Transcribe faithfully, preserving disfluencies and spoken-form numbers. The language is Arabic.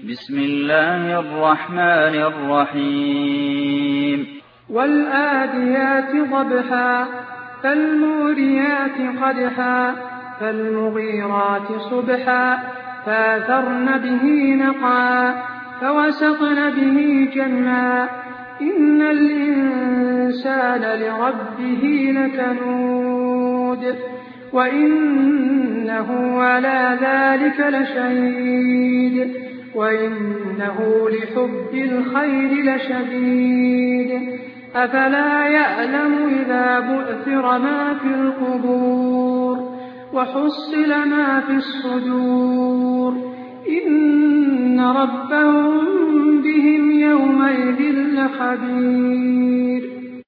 بسم الله الرحمن الرحيم والآديات ضبحا فالموريات قدحا فالمغيرات صبحا فأثرن به نقعا فوسطن به جمعا إن الإنسان لربه لكنود وإنه على ذلك لشهيد وإنه لحب الخير لشديد أفلا يعلم إذا بؤثر ما في القبور وحصل ما في الصدور إن ربهم بهم يومئذ لخبير